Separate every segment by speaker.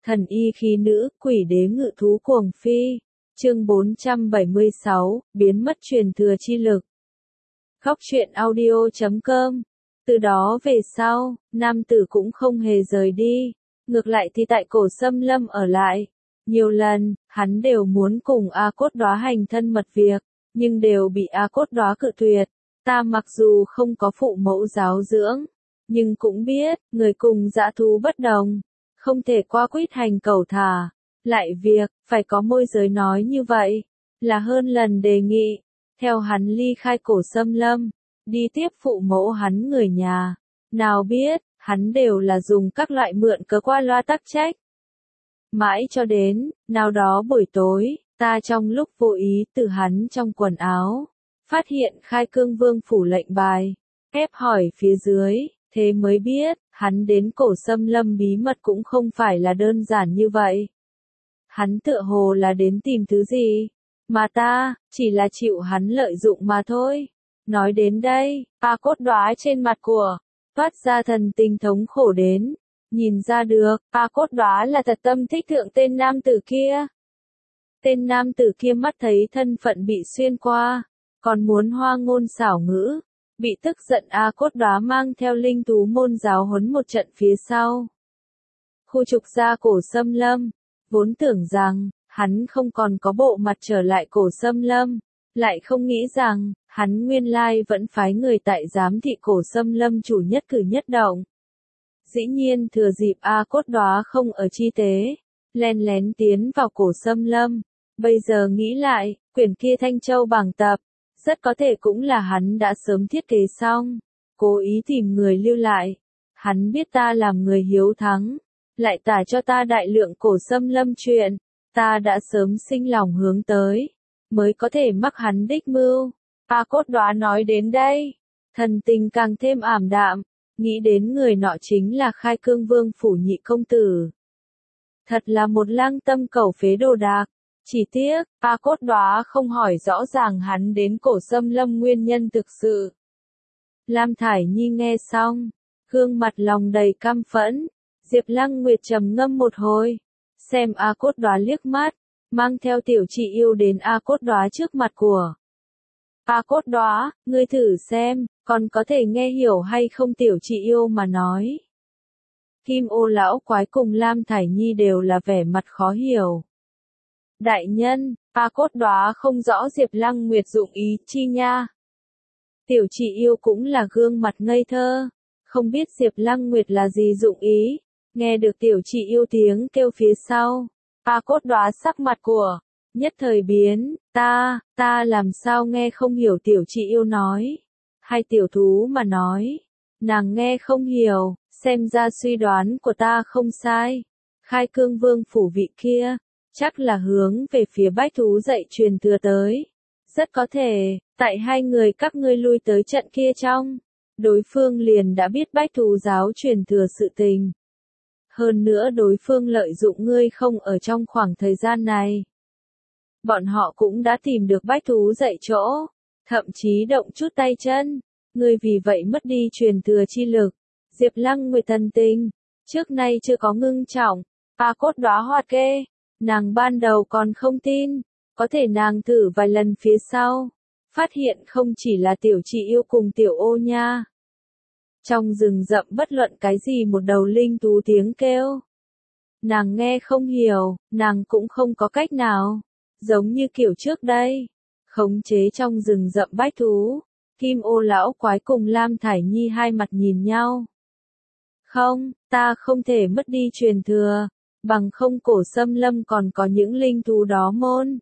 Speaker 1: Thần y khí nữ, quỷ đế ngự thú cuồng phi. Chương 476, biến mất truyền thừa chi lực. Khóc chuyện audio.com. Từ đó về sau, nam tử cũng không hề rời đi, ngược lại thì tại Cổ Sâm Lâm ở lại. Nhiều lần, hắn đều muốn cùng A Cốt Đóa hành thân mật việc, nhưng đều bị A Cốt Đóa cự tuyệt. Ta mặc dù không có phụ mẫu giáo dưỡng, nhưng cũng biết, người cùng dã thú bất đồng, không thể qua quýt hành cẩu thả. Lại việc, phải có môi giới nói như vậy, là hơn lần đề nghị. Theo hắn ly khai Cổ Sâm Lâm, đi tiếp phụ mẫu hắn người nhà. Nào biết, hắn đều là dùng các loại mượn cớ qua loa tắc trách. Mãi cho đến, nào đó buổi tối, ta trong lúc vô ý từ hắn trong quần áo, phát hiện Khai Cương Vương phủ lệnh bài, ép hỏi phía dưới, thế mới biết, hắn đến Cổ Sâm Lâm bí mật cũng không phải là đơn giản như vậy. Hắn tựa hồ là đến tìm thứ gì, mà ta, chỉ là chịu hắn lợi dụng mà thôi. Nói đến đây, A Cốt Đóa trên mặt của, toát ra thần tình thống khổ đến. Nhìn ra được, A Cốt Đóa là thật tâm thích thượng tên nam tử kia. Tên nam tử kia mắt thấy thân phận bị xuyên qua, còn muốn hoa ngôn xảo ngữ, bị tức giận A Cốt Đóa mang theo linh thú môn giáo huấn một trận phía sau. Khu trục ra Cổ Sâm Lâm, vốn tưởng rằng, hắn không còn có bộ mặt trở lại Cổ Sâm Lâm, lại không nghĩ rằng, hắn nguyên lai vẫn phái người tại giám thị Cổ Sâm Lâm chủ nhất cử nhất động. Dĩ nhiên thừa dịp A Cốt Đóa không ở chi tế, len lén tiến vào Cổ Sâm Lâm. Bây giờ nghĩ lại, quyển kia Thanh Châu bảng tập, rất có thể cũng là hắn đã sớm thiết kế xong, cố ý tìm người lưu lại. Hắn biết ta làm người hiếu thắng, lại tả cho ta đại lượng Cổ Sâm Lâm chuyện, ta đã sớm sinh lòng hướng tới, mới có thể mắc hắn đích mưu. A Cốt Đóa nói đến đây, thần tình càng thêm ảm đạm, nghĩ đến người nọ chính là Khai Cương Vương phủ nhị công tử. Thật là một lang tâm cẩu phế đồ đạc, chỉ tiếc, A Cốt Đóa không hỏi rõ ràng hắn đến Cổ Sâm Lâm nguyên nhân thực sự. Lam Thải Nhi nghe xong, gương mặt lòng đầy căm phẫn, Diệp Lăng Nguyệt trầm ngâm một hồi, xem A Cốt Đóa liếc mắt, mang theo tiểu chị yêu đến A Cốt Đóa trước mặt của. A Cốt Đóa, ngươi thử xem, còn có thể nghe hiểu hay không tiểu chị yêu mà nói. Kim Ô lão quái cùng Lam Thải Nhi đều là vẻ mặt khó hiểu. Đại nhân, A Cốt Đóa không rõ Diệp Lăng Nguyệt dụng ý chi nha. Tiểu chị yêu cũng là gương mặt ngây thơ, không biết Diệp Lăng Nguyệt là gì dụng ý. Nghe được tiểu chị yêu tiếng kêu phía sau, A Cốt Đóa sắc mặt của, nhất thời biến, ta làm sao nghe không hiểu tiểu chị yêu nói, hay tiểu thú mà nói, nàng nghe không hiểu, xem ra suy đoán của ta không sai. Khai Cương Vương phủ vị kia, chắc là hướng về phía bách thú dạy truyền thừa tới. Rất có thể, tại hai người các ngươi lui tới trận kia trong, đối phương liền đã biết bách thú giáo truyền thừa sự tình. Hơn nữa đối phương lợi dụng ngươi không ở trong khoảng thời gian này. Bọn họ cũng đã tìm được bách thú dạy chỗ, thậm chí động chút tay chân, ngươi vì vậy mất đi truyền thừa chi lực. Diệp Lăng Nguyệt thần tình, trước nay chưa có ngưng trọng, A Cốt Đóa hoạt kê, nàng ban đầu còn không tin, có thể nàng thử vài lần phía sau, phát hiện không chỉ là tiểu chị yêu cùng tiểu ô nha. Trong rừng rậm bất luận cái gì một đầu linh thú tiếng kêu, nàng nghe không hiểu, nàng cũng không có cách nào, giống như kiểu trước đây, khống chế trong rừng rậm bách thú. Kim Ô lão quái cùng Lam Thải Nhi hai mặt nhìn nhau. Không, ta không thể mất đi truyền thừa, bằng không Cổ Sâm Lâm còn có những linh thú đó môn.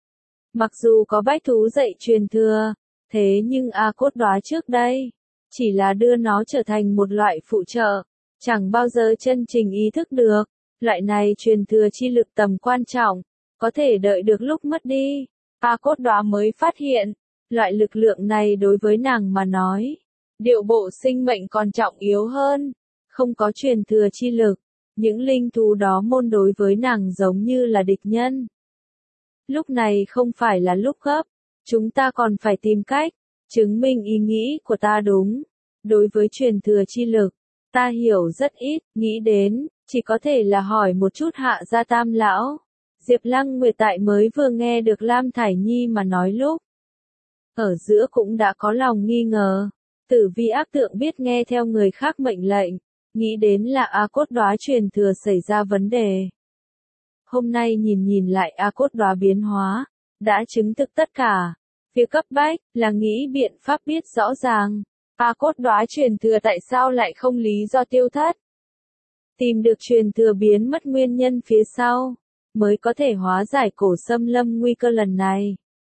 Speaker 1: Mặc dù có bách thú dạy truyền thừa, thế nhưng A Cốt Đóa trước đây, chỉ là đưa nó trở thành một loại phụ trợ, chẳng bao giờ chân chính ý thức được, loại này truyền thừa chi lực tầm quan trọng, có thể đợi được lúc mất đi. A Cốt Đóa mới phát hiện, loại lực lượng này đối với nàng mà nói, điệu bộ sinh mệnh còn trọng yếu hơn, không có truyền thừa chi lực, những linh thú đó môn đối với nàng giống như là địch nhân. Lúc này không phải là lúc gấp, chúng ta còn phải tìm cách, chứng minh ý nghĩ của ta đúng. Đối với truyền thừa chi lực, ta hiểu rất ít, nghĩ đến, Chỉ có thể là hỏi một chút Hạ gia Tam lão. Diệp Lăng Nguyệt tại mới vừa nghe được Lam Thải Nhi mà nói lúc. Ở giữa cũng đã có lòng nghi ngờ. Tử Vi ác tượng biết nghe theo người khác mệnh lệnh. Nghĩ đến là A Cốt Đóa truyền thừa xảy ra vấn đề. Hôm nay nhìn lại A Cốt Đóa biến hóa. Đã chứng thực tất cả. Việc cấp bách là nghĩ biện pháp biết rõ ràng. A Cốt Đóa truyền thừa tại sao lại không lý do tiêu thất. Tìm được truyền thừa biến mất nguyên nhân phía sau. Mới có thể hóa giải Cổ Sâm Lâm nguy cơ lần này.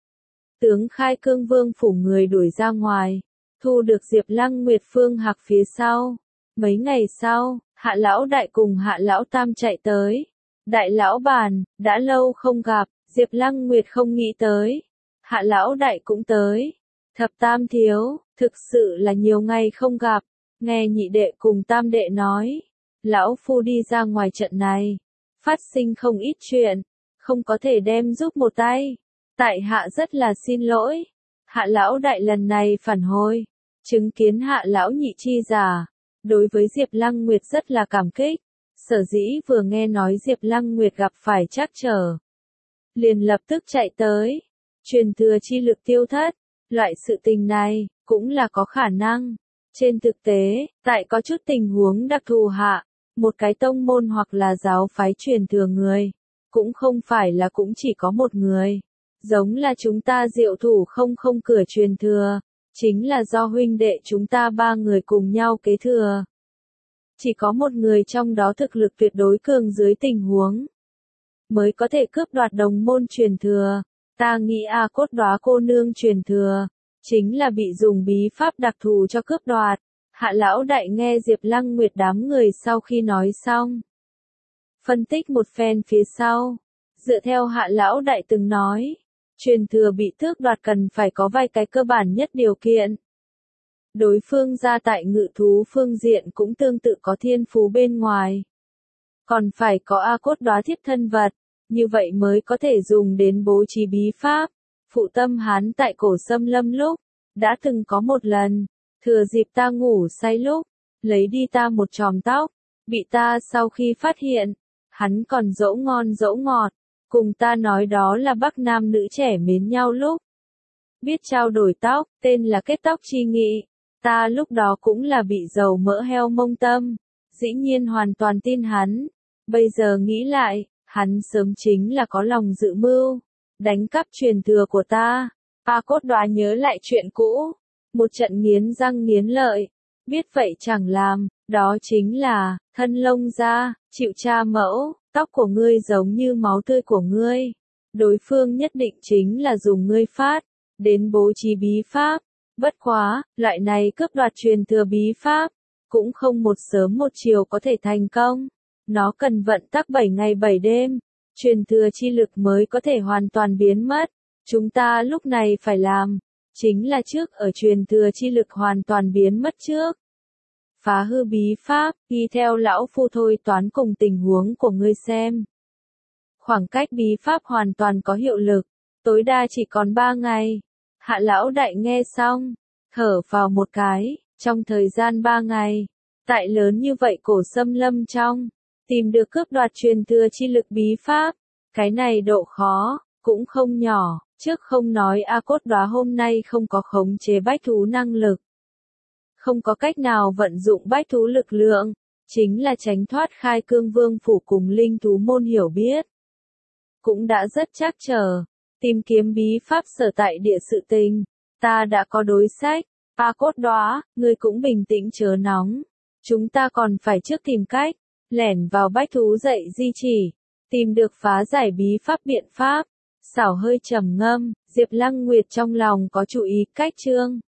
Speaker 1: Tướng Khai Cương Vương phủ người đuổi ra ngoài. Thu được Diệp Lăng Nguyệt Phương Hạc phía sau. Mấy ngày sau, Hạ Lão Đại cùng Hạ Lão Tam chạy tới. Đại Lão Bàn, đã lâu không gặp, Diệp Lăng Nguyệt không nghĩ tới. Hạ Lão Đại cũng tới. Thập Tam Thiếu, thực sự là nhiều ngày không gặp. Nghe nhị đệ cùng tam đệ nói. Lão Phu đi ra ngoài trận này. Phát sinh không ít chuyện. Không có thể đem giúp một tay. Tại hạ rất là xin lỗi. Hạ Lão Đại lần này phản hồi. Chứng kiến Hạ Lão Nhị chi giả. Đối với Diệp Lăng Nguyệt rất là cảm kích. Sở dĩ vừa nghe nói Diệp Lăng Nguyệt gặp phải trắc trở. Liền lập tức chạy tới. Truyền thừa chi lực tiêu thất. Loại sự tình này, cũng là có khả năng. Trên thực tế, tại có chút tình huống đặc thù hạ. Một cái tông môn hoặc là giáo phái truyền thừa người. Cũng không phải là cũng chỉ có một người. Giống là chúng ta Diệu Thủ không cửa truyền thừa. Chính là do huynh đệ chúng ta ba người cùng nhau kế thừa. Chỉ có một người trong đó thực lực tuyệt đối cường dưới tình huống. Mới có thể cướp đoạt đồng môn truyền thừa. Ta nghĩ A Cốt Đóa cô nương truyền thừa. Chính là bị dùng bí pháp đặc thù cho cướp đoạt. Hạ Lão Đại nghe Diệp Lăng Nguyệt đám người sau khi nói xong. Phân tích một phen phía sau. Dựa theo Hạ Lão Đại từng nói. Truyền thừa bị tước đoạt cần phải có vài cái cơ bản nhất điều kiện. Đối phương ra tại ngự thú phương diện cũng tương tự có thiên phú bên ngoài. Còn phải có A Cốt Đóa thiếp thân vật, như vậy mới có thể dùng đến bố trí bí pháp. Phụ Tâm Hán tại Cổ Sâm Lâm lúc, đã từng có một lần, thừa dịp ta ngủ say lúc, lấy đi ta một chòm tóc, bị ta sau khi phát hiện, hắn còn dỗ ngon dỗ ngọt, cùng ta nói đó là Bắc Nam nữ trẻ mến nhau lúc. Biết trao đổi tóc, tên là kết tóc chi nghị. Ta lúc đó cũng là bị dầu mỡ heo mông tâm, dĩ nhiên hoàn toàn tin hắn. Bây giờ nghĩ lại, hắn sớm chính là có lòng dự mưu, đánh cắp truyền thừa của ta. A Cốt Đóa nhớ lại chuyện cũ, một trận nghiến răng nghiến lợi, biết vậy chẳng làm, đó chính là, thân lông ra, chịu cha mẫu, tóc của ngươi giống như máu tươi của ngươi. Đối phương nhất định chính là dùng ngươi phát, đến bố trí bí pháp. Bất quá, loại này cướp đoạt truyền thừa bí pháp, cũng không một sớm một chiều có thể thành công. Nó cần vận tắc 7 ngày 7 đêm, truyền thừa chi lực mới có thể hoàn toàn biến mất. Chúng ta lúc này phải làm, chính là trước ở truyền thừa chi lực hoàn toàn biến mất trước. Phá hư bí pháp, ghi theo lão phu thôi toán cùng tình huống của ngươi xem. Khoảng cách bí pháp hoàn toàn có hiệu lực, tối đa chỉ còn 3 ngày. Hạ Lão Đại nghe xong, thở vào một cái, trong thời gian 3 ngày, tại lớn như vậy Cổ Sâm Lâm trong, tìm được cướp đoạt truyền thừa chi lực bí pháp, cái này độ khó, cũng không nhỏ, trước không nói A Cốt Đóa hôm nay không có khống chế bách thú năng lực. Không có cách nào vận dụng bách thú lực lượng, chính là tránh thoát Khai Cương Vương phủ cùng linh thú môn hiểu biết. Cũng đã rất trắc trở. Tìm kiếm bí pháp sở tại địa sự tình, ta đã có đối sách. A Cốt Đóa, ngươi cũng bình tĩnh chớ nóng. Chúng ta còn phải trước tìm cách, lẻn vào bách thú dạy di chỉ, tìm được phá giải bí pháp biện pháp. Xảo hơi trầm ngâm, Diệp Lăng Nguyệt trong lòng có chú ý cách chương.